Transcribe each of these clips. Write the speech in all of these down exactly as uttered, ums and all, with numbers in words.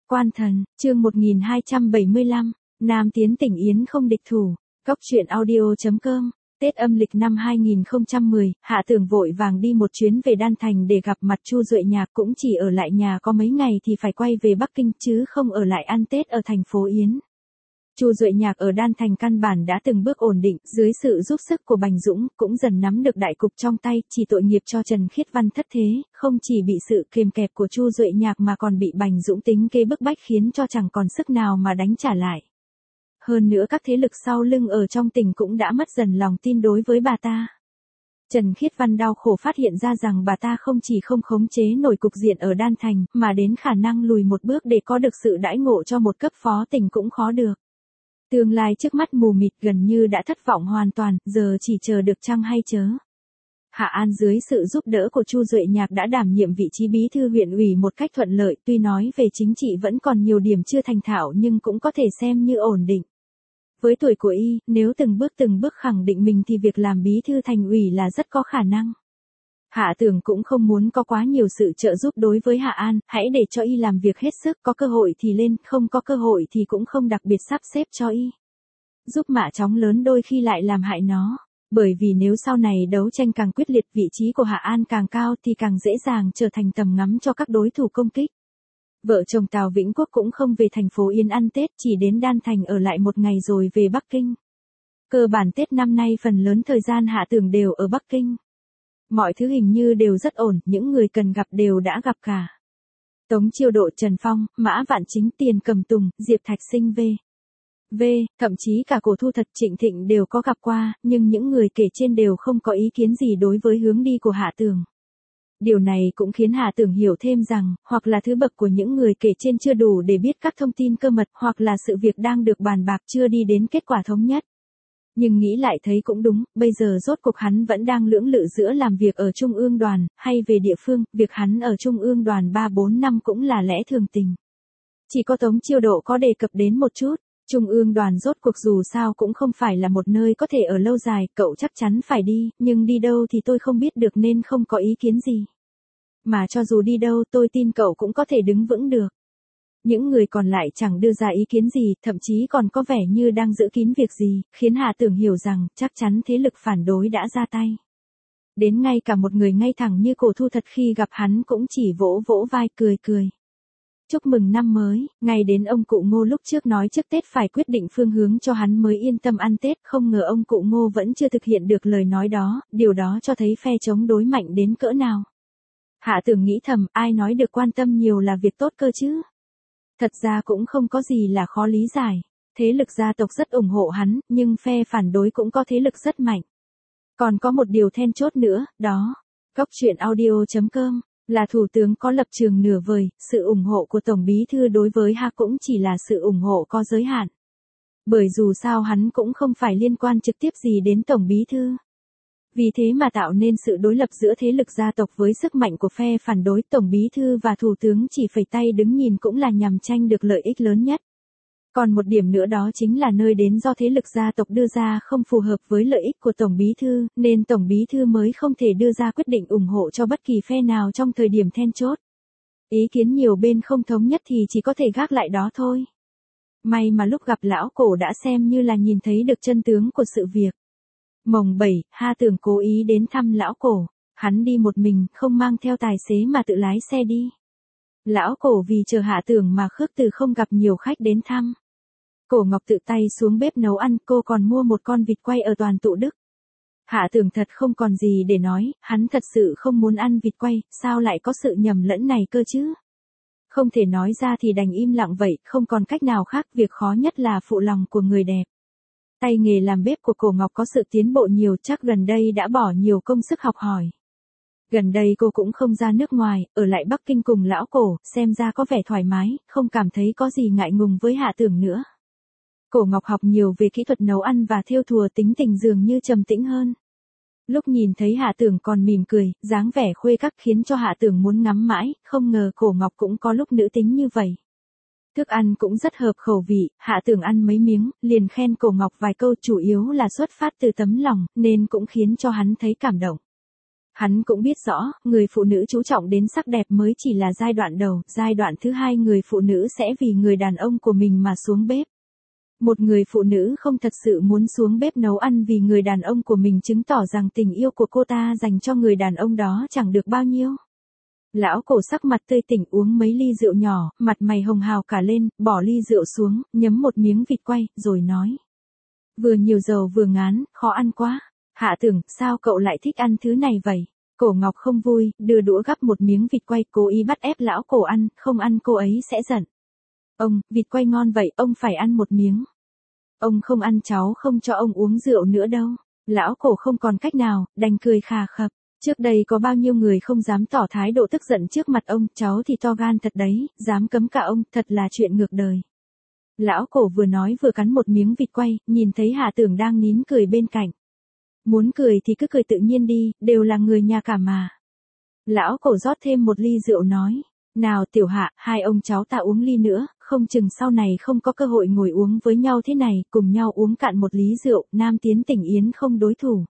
Quan thần, chương một nghìn hai trăm bảy mươi lăm, Nam tiến tỉnh Yến không địch thủ. Cốc truyện audio chấm com. Tết âm lịch năm hai nghìn không trăm mười, Hạ Tường vội vàng đi một chuyến về Đan Thành để gặp mặt Chu Duệ Nhạc, cũng chỉ ở lại nhà có mấy ngày thì phải quay về Bắc Kinh chứ không ở lại ăn Tết ở thành phố Yến. Chu Duệ Nhạc ở Đan Thành căn bản đã từng bước ổn định, dưới sự giúp sức của Bành Dũng, cũng dần nắm được đại cục trong tay, chỉ tội nghiệp cho Trần Khiết Văn thất thế, không chỉ bị sự kềm kẹp của Chu Duệ Nhạc mà còn bị Bành Dũng tính kế bức bách khiến cho chẳng còn sức nào mà đánh trả lại. Hơn nữa các thế lực sau lưng ở trong tỉnh cũng đã mất dần lòng tin đối với bà ta. Trần Khiết Văn đau khổ phát hiện ra rằng bà ta không chỉ không khống chế nổi cục diện ở Đan Thành, mà đến khả năng lùi một bước để có được sự đãi ngộ cho một cấp phó tỉnh cũng khó được. Tương lai trước mắt mù mịt, gần như đã thất vọng hoàn toàn, giờ chỉ chờ được chăng hay chớ. Hạ An dưới sự giúp đỡ của Chu Duệ Nhạc đã đảm nhiệm vị trí bí thư huyện ủy một cách thuận lợi, tuy nói về chính trị vẫn còn nhiều điểm chưa thành thạo nhưng cũng có thể xem như ổn định. Với tuổi của y, nếu từng bước từng bước khẳng định mình thì việc làm bí thư thành ủy là rất có khả năng. Hạ Tường cũng không muốn có quá nhiều sự trợ giúp đối với Hạ An, hãy để cho y làm việc hết sức, có cơ hội thì lên, không có cơ hội thì cũng không đặc biệt sắp xếp cho y. Giúp mạ chóng lớn đôi khi lại làm hại nó, bởi vì nếu sau này đấu tranh càng quyết liệt, vị trí của Hạ An càng cao thì càng dễ dàng trở thành tầm ngắm cho các đối thủ công kích. Vợ chồng Tào Vĩnh Quốc cũng không về thành phố Yên ăn Tết, chỉ đến Đan Thành ở lại một ngày rồi về Bắc Kinh. Cơ bản Tết năm nay phần lớn thời gian Hạ Tường đều ở Bắc Kinh. Mọi thứ hình như đều rất ổn, những người cần gặp đều đã gặp cả. Tống Chiêu Độ, Trần Phong, Mã Vạn Chính, Tiền Cầm Tùng, Diệp Thạch Sinh v. V, thậm chí cả Cổ Thu Thật, Trịnh Thịnh đều có gặp qua, nhưng những người kể trên đều không có ý kiến gì đối với hướng đi của Hạ Tường. Điều này cũng khiến Hạ Tường hiểu thêm rằng, hoặc là thứ bậc của những người kể trên chưa đủ để biết các thông tin cơ mật, hoặc là sự việc đang được bàn bạc chưa đi đến kết quả thống nhất. Nhưng nghĩ lại thấy cũng đúng, bây giờ rốt cuộc hắn vẫn đang lưỡng lự giữa làm việc ở Trung ương đoàn, hay về địa phương, việc hắn ở Trung ương đoàn ba bốn năm cũng là lẽ thường tình. Chỉ có Tống Chiêu Độ có đề cập đến một chút, Trung ương đoàn rốt cuộc dù sao cũng không phải là một nơi có thể ở lâu dài, cậu chắc chắn phải đi, nhưng đi đâu thì tôi không biết được nên không có ý kiến gì. Mà cho dù đi đâu tôi tin cậu cũng có thể đứng vững được. Những người còn lại chẳng đưa ra ý kiến gì, thậm chí còn có vẻ như đang giữ kín việc gì, khiến Hạ Tường hiểu rằng chắc chắn thế lực phản đối đã ra tay. Đến ngay cả một người ngay thẳng như Cổ Thu Thật khi gặp hắn cũng chỉ vỗ vỗ vai cười cười. Chúc mừng năm mới, ngay đến ông cụ Ngô lúc trước nói trước Tết phải quyết định phương hướng cho hắn mới yên tâm ăn Tết, không ngờ ông cụ Ngô vẫn chưa thực hiện được lời nói đó, điều đó cho thấy phe chống đối mạnh đến cỡ nào. Hạ Tường nghĩ thầm, ai nói được quan tâm nhiều là việc tốt cơ chứ. Thật ra cũng không có gì là khó lý giải. Thế lực gia tộc rất ủng hộ hắn, nhưng phe phản đối cũng có thế lực rất mạnh. Còn có một điều then chốt nữa, đó. Cốc truyện audio chấm com, là thủ tướng có lập trường nửa vời, sự ủng hộ của Tổng Bí Thư đối với Hạ cũng chỉ là sự ủng hộ có giới hạn. Bởi dù sao hắn cũng không phải liên quan trực tiếp gì đến Tổng Bí Thư. Vì thế mà tạo nên sự đối lập giữa thế lực gia tộc với sức mạnh của phe phản đối, Tổng Bí Thư và Thủ tướng chỉ phẩy tay đứng nhìn cũng là nhằm tranh được lợi ích lớn nhất. Còn một điểm nữa đó chính là nơi đến do thế lực gia tộc đưa ra không phù hợp với lợi ích của Tổng Bí Thư, nên Tổng Bí Thư mới không thể đưa ra quyết định ủng hộ cho bất kỳ phe nào trong thời điểm then chốt. Ý kiến nhiều bên không thống nhất thì chỉ có thể gác lại đó thôi. May mà lúc gặp lão Cổ đã xem như là nhìn thấy được chân tướng của sự việc. Mồng bảy, Hạ Tường cố ý đến thăm lão Cổ, hắn đi một mình, không mang theo tài xế mà tự lái xe đi. Lão Cổ vì chờ Hạ Tường mà khước từ không gặp nhiều khách đến thăm. Cổ Ngọc tự tay xuống bếp nấu ăn, cô còn mua một con vịt quay ở Toàn Tụ Đức. Hạ Tường thật không còn gì để nói, hắn thật sự không muốn ăn vịt quay, sao lại có sự nhầm lẫn này cơ chứ? Không thể nói ra thì đành im lặng vậy, không còn cách nào khác, việc khó nhất là phụ lòng của người đẹp. Tay nghề làm bếp của Cổ Ngọc có sự tiến bộ nhiều, chắc gần đây đã bỏ nhiều công sức học hỏi. Gần đây cô cũng không ra nước ngoài, ở lại Bắc Kinh cùng lão Cổ, xem ra có vẻ thoải mái, không cảm thấy có gì ngại ngùng với Hạ Tường nữa. Cổ Ngọc học nhiều về kỹ thuật nấu ăn và thêu thùa, tính tình dường như trầm tĩnh hơn. Lúc nhìn thấy Hạ Tường còn mỉm cười, dáng vẻ khuê các khiến cho Hạ Tường muốn ngắm mãi, không ngờ Cổ Ngọc cũng có lúc nữ tính như vậy. Thức ăn cũng rất hợp khẩu vị, Hạ Tường ăn mấy miếng, liền khen Cổ Ngọc vài câu, chủ yếu là xuất phát từ tấm lòng, nên cũng khiến cho hắn thấy cảm động. Hắn cũng biết rõ, người phụ nữ chú trọng đến sắc đẹp mới chỉ là giai đoạn đầu, giai đoạn thứ hai người phụ nữ sẽ vì người đàn ông của mình mà xuống bếp. Một người phụ nữ không thật sự muốn xuống bếp nấu ăn vì người đàn ông của mình chứng tỏ rằng tình yêu của cô ta dành cho người đàn ông đó chẳng được bao nhiêu. Lão cổ sắc mặt tươi tỉnh uống mấy ly rượu nhỏ, mặt mày hồng hào cả lên, bỏ ly rượu xuống, nhấm một miếng vịt quay, rồi nói. Vừa nhiều dầu vừa ngán, khó ăn quá. Hạ Tưởng, sao cậu lại thích ăn thứ này vậy? Cổ Ngọc không vui, đưa đũa gắp một miếng vịt quay, cố ý bắt ép lão cổ ăn, không ăn cô ấy sẽ giận. Ông, vịt quay ngon vậy, ông phải ăn một miếng. Ông không ăn cháu không cho ông uống rượu nữa đâu. Lão cổ không còn cách nào, đành cười khà khập. Trước đây có bao nhiêu người không dám tỏ thái độ tức giận trước mặt ông, cháu thì to gan thật đấy, dám cấm cả ông, thật là chuyện ngược đời. Lão cổ vừa nói vừa cắn một miếng vịt quay, nhìn thấy Hạ Tưởng đang nín cười bên cạnh. Muốn cười thì cứ cười tự nhiên đi, đều là người nhà cả mà. Lão cổ rót thêm một ly rượu nói. Nào Tiểu Hạ, hai ông cháu ta uống ly nữa, không chừng sau này không có cơ hội ngồi uống với nhau thế này, cùng nhau uống cạn một lý rượu, Nam Tiến Tỉnh Yến không đối thủ.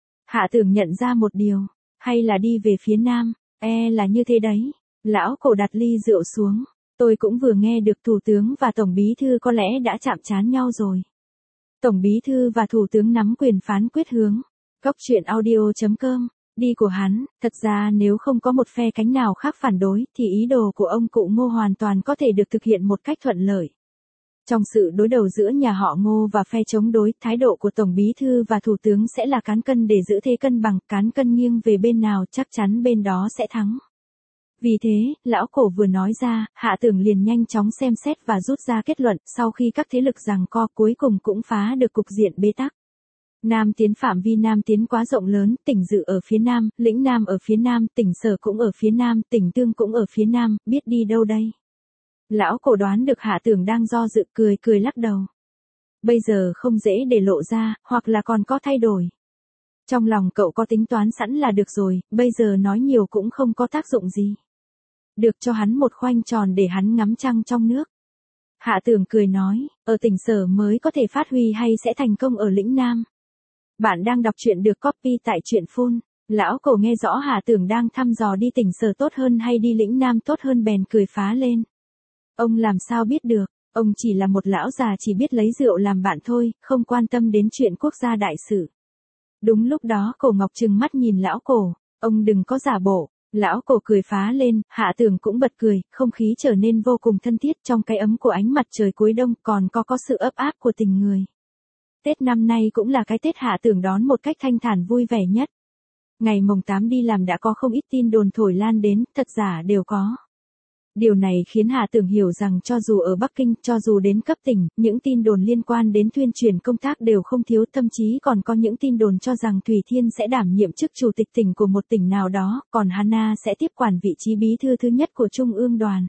Hạ Tưởng nhận ra một điều, hay là đi về phía Nam, e là như thế đấy. Lão cổ đặt ly rượu xuống, tôi cũng vừa nghe được Thủ tướng và Tổng Bí Thư có lẽ đã chạm trán nhau rồi. Tổng Bí Thư và Thủ tướng nắm quyền phán quyết hướng. Cốc truyện audio chấm com, đi của hắn, thật ra nếu không có một phe cánh nào khác phản đối thì ý đồ của ông cụ Ngô hoàn toàn có thể được thực hiện một cách thuận lợi. Trong sự đối đầu giữa nhà họ Ngô và phe chống đối, thái độ của Tổng Bí Thư và Thủ tướng sẽ là cán cân để giữ thế cân bằng, cán cân nghiêng về bên nào chắc chắn bên đó sẽ thắng. Vì thế, lão cổ vừa nói ra, Hạ Tưởng liền nhanh chóng xem xét và rút ra kết luận, sau khi các thế lực giằng co cuối cùng cũng phá được cục diện bế tắc. Nam Tiến phạm vi Nam Tiến quá rộng lớn, tỉnh Dự ở phía Nam, Lĩnh Nam ở phía Nam, tỉnh Sở cũng ở phía Nam, tỉnh Tương cũng ở phía Nam, biết đi đâu đây? Lão cổ đoán được Hạ Tưởng đang do dự, cười cười lắc đầu. Bây giờ không dễ để lộ ra, hoặc là còn có thay đổi. Trong lòng cậu có tính toán sẵn là được rồi, bây giờ nói nhiều cũng không có tác dụng gì. Được cho hắn một khoanh tròn để hắn ngắm trăng trong nước. Hạ Tưởng cười nói, ở tỉnh Sở mới có thể phát huy hay sẽ thành công ở Lĩnh Nam. Bạn đang đọc truyện được copy tại truyện phun. Lão cổ nghe rõ Hạ Tưởng đang thăm dò đi tỉnh Sở tốt hơn hay đi Lĩnh Nam tốt hơn bèn cười phá lên. Ông làm sao biết được, ông chỉ là một lão già chỉ biết lấy rượu làm bạn thôi, không quan tâm đến chuyện quốc gia đại sự. Đúng lúc đó Cổ Ngọc trừng mắt nhìn lão cổ, ông đừng có giả bộ. Lão cổ cười phá lên, Hạ Tưởng cũng bật cười, không khí trở nên vô cùng thân thiết trong cái ấm của ánh mặt trời cuối đông, còn có có sự ấp áp của tình người. Tết năm nay cũng là cái Tết Hạ Tưởng đón một cách thanh thản vui vẻ nhất. Ngày mồng tám đi làm đã có không ít tin đồn thổi lan đến, thật giả đều có. Điều này khiến Hạ Tưởng hiểu rằng cho dù ở Bắc Kinh, cho dù đến cấp tỉnh, những tin đồn liên quan đến tuyên truyền công tác đều không thiếu, thậm chí còn có những tin đồn cho rằng Thủy Thiên sẽ đảm nhiệm chức chủ tịch tỉnh của một tỉnh nào đó, còn Hana sẽ tiếp quản vị trí bí thư thứ nhất của Trung ương đoàn.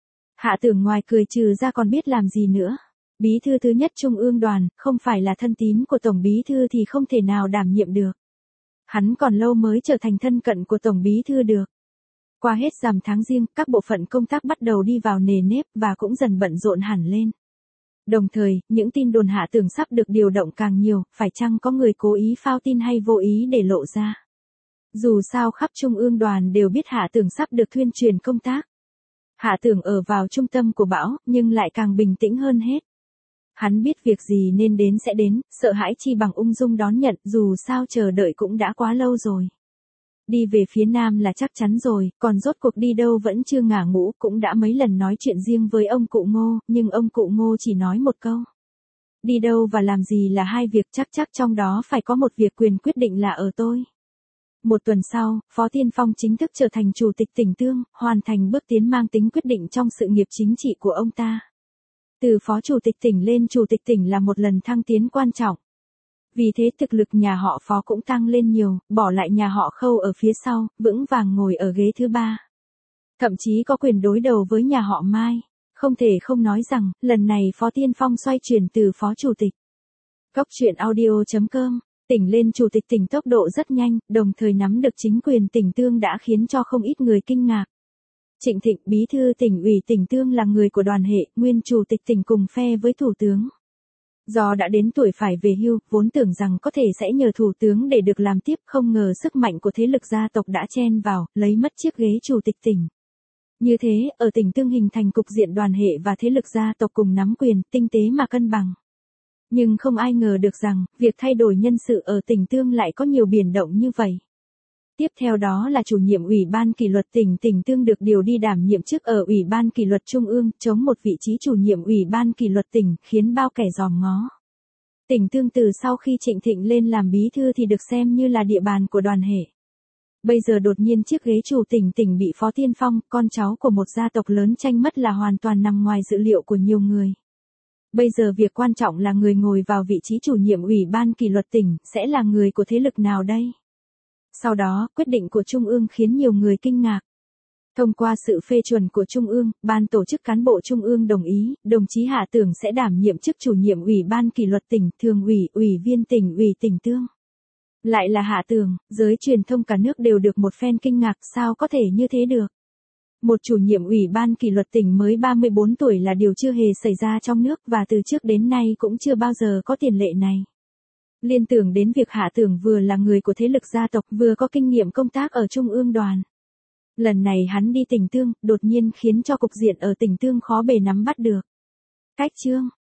Hạ Tưởng ngoài cười trừ ra còn biết làm gì nữa. Bí thư thứ nhất Trung ương đoàn, không phải là thân tín của Tổng Bí Thư thì không thể nào đảm nhiệm được. Hắn còn lâu mới trở thành thân cận của Tổng Bí Thư được. Qua hết rằm tháng Giêng, các bộ phận công tác bắt đầu đi vào nề nếp và cũng dần bận rộn hẳn lên. Đồng thời, những tin đồn Hạ Tưởng sắp được điều động càng nhiều, phải chăng có người cố ý phao tin hay vô ý để lộ ra. Dù sao khắp Trung ương đoàn đều biết Hạ Tưởng sắp được tuyên truyền công tác. Hạ Tưởng ở vào trung tâm của bão, nhưng lại càng bình tĩnh hơn hết. Hắn biết việc gì nên đến sẽ đến, sợ hãi chi bằng ung dung đón nhận, dù sao chờ đợi cũng đã quá lâu rồi. Đi về phía Nam là chắc chắn rồi, còn rốt cuộc đi đâu vẫn chưa ngả ngũ, cũng đã mấy lần nói chuyện riêng với ông cụ Ngô, nhưng ông cụ Ngô chỉ nói một câu. Đi đâu và làm gì là hai việc, chắc chắc trong đó phải có một việc quyền quyết định là ở tôi. Một tuần sau, Phó Tiên Phong chính thức trở thành chủ tịch tỉnh Tương, hoàn thành bước tiến mang tính quyết định trong sự nghiệp chính trị của ông ta. Từ phó chủ tịch tỉnh lên chủ tịch tỉnh là một lần thăng tiến quan trọng. Vì thế thực lực nhà họ Phó cũng tăng lên nhiều, bỏ lại nhà họ Khâu ở phía sau, vững vàng ngồi ở ghế thứ ba. Thậm chí có quyền đối đầu với nhà họ Mai. Không thể không nói rằng, lần này Phó Tiên Phong xoay chuyển từ phó chủ tịch. Cốc truyện audio chấm com, tỉnh lên chủ tịch tỉnh tốc độ rất nhanh, đồng thời nắm được chính quyền tỉnh Tương đã khiến cho không ít người kinh ngạc. Trịnh Thịnh, bí thư tỉnh ủy tỉnh Tương là người của đoàn hệ, nguyên chủ tịch tỉnh cùng phe với thủ tướng. Do đã đến tuổi phải về hưu, vốn tưởng rằng có thể sẽ nhờ thủ tướng để được làm tiếp, không ngờ sức mạnh của thế lực gia tộc đã chen vào, lấy mất chiếc ghế chủ tịch tỉnh. Như thế, ở tỉnh Tương hình thành cục diện đoàn hệ và thế lực gia tộc cùng nắm quyền, tinh tế mà cân bằng. Nhưng không ai ngờ được rằng, việc thay đổi nhân sự ở tỉnh Tương lại có nhiều biến động như vậy. Tiếp theo đó là chủ nhiệm Ủy ban kỷ luật tỉnh tỉnh Tương được điều đi đảm nhiệm chức ở Ủy ban kỷ luật Trung ương, chống một vị trí chủ nhiệm Ủy ban kỷ luật tỉnh, khiến bao kẻ dòm ngó. Tỉnh Tương từ sau khi Trịnh Thịnh lên làm bí thư thì được xem như là địa bàn của đoàn hệ. Bây giờ đột nhiên chiếc ghế chủ tỉnh tỉnh bị Phó Tiên Phong, con cháu của một gia tộc lớn tranh mất là hoàn toàn nằm ngoài dự liệu của nhiều người. Bây giờ việc quan trọng là người ngồi vào vị trí chủ nhiệm Ủy ban kỷ luật tỉnh, sẽ là người của thế lực nào đây? Sau đó, quyết định của Trung ương khiến nhiều người kinh ngạc. Thông qua sự phê chuẩn của Trung ương, Ban tổ chức cán bộ Trung ương đồng ý, đồng chí Hạ Tường sẽ đảm nhiệm chức chủ nhiệm Ủy ban kỷ luật tỉnh, thường ủy, ủy viên tỉnh ủy tỉnh Tương. Lại là Hạ Tường, giới truyền thông cả nước đều được một phen kinh ngạc, sao có thể như thế được? Một chủ nhiệm Ủy ban kỷ luật tỉnh mới ba mươi bốn tuổi là điều chưa hề xảy ra trong nước và từ trước đến nay cũng chưa bao giờ có tiền lệ này. Liên tưởng đến việc Hạ Tường vừa là người của thế lực gia tộc vừa có kinh nghiệm công tác ở Trung ương đoàn. Lần này hắn đi tỉnh Tương, đột nhiên khiến cho cục diện ở tỉnh Tương khó bề nắm bắt được. Cách chương